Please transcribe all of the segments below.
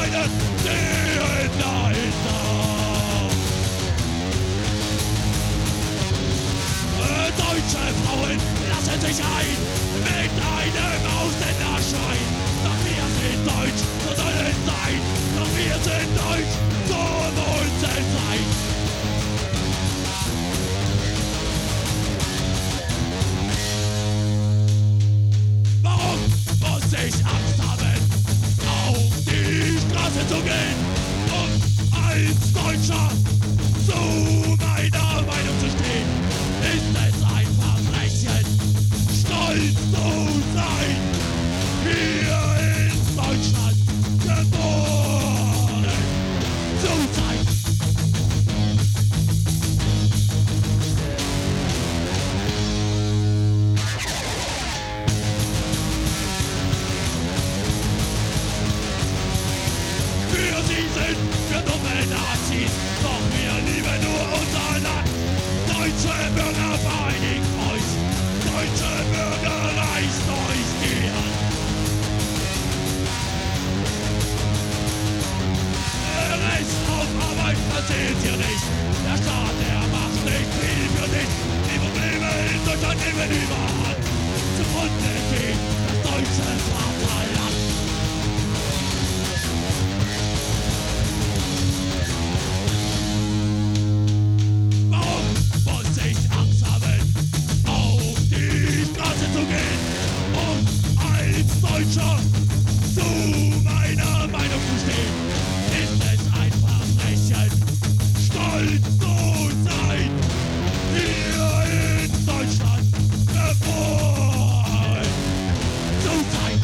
Freunde stehen dahinter. Deutsche Frauen lassen sich ein mit einem Ausländerschein. Doch wir sind deutsch, so soll es sein. Doch wir sind deutsch, so muss es sein. Warum muss ich Angst haben, auf die Straße zu gehen, um als Deutscher zu meiner Meinung zu stehen? Ist es ein Verbrechen, stolz zu sein, hier in Deutschland geboren zu sein? Für sie sind wir dumme Nazis, doch wir lieben nur unser Land. Deutsche Bürger, vereinigt euch! Deutsche Bürger, reißt euch die Hand! Recht auf Arbeit passiert hier nicht. Der Staat, der macht nicht viel für dich. Die Probleme in Deutschland nehmen überhand. Zugrunde geht das deutsche Vaterland. Deutscher zu meiner Meinung zu stehen, ist es ein Verbrechen, stolz zu sein, hier in Deutschland geboren zu sein.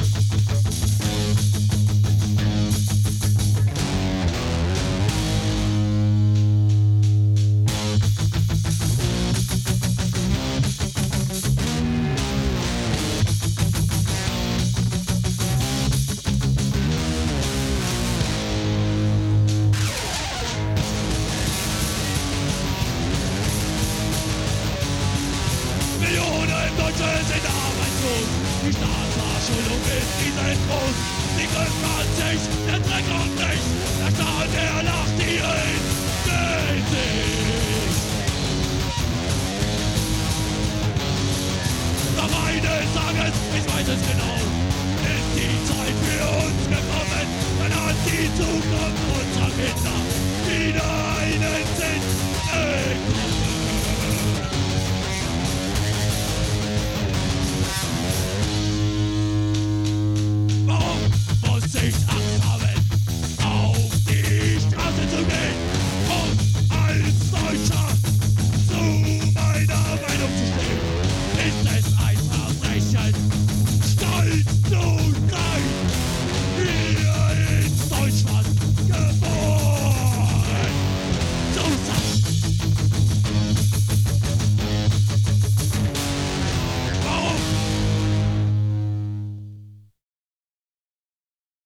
Deutsche sind arbeitslos, die Staatsverschuldung ist riesengroß. Sie kümmern sich, der Dreck um nichts, der Staat, der lacht ihr ins Gesicht. Doch eines Tages, ich weiß es genau, ist die Zeit für uns gekommen, dann hat die Zukunft unserer Kinder wieder einen Sinn bekommen.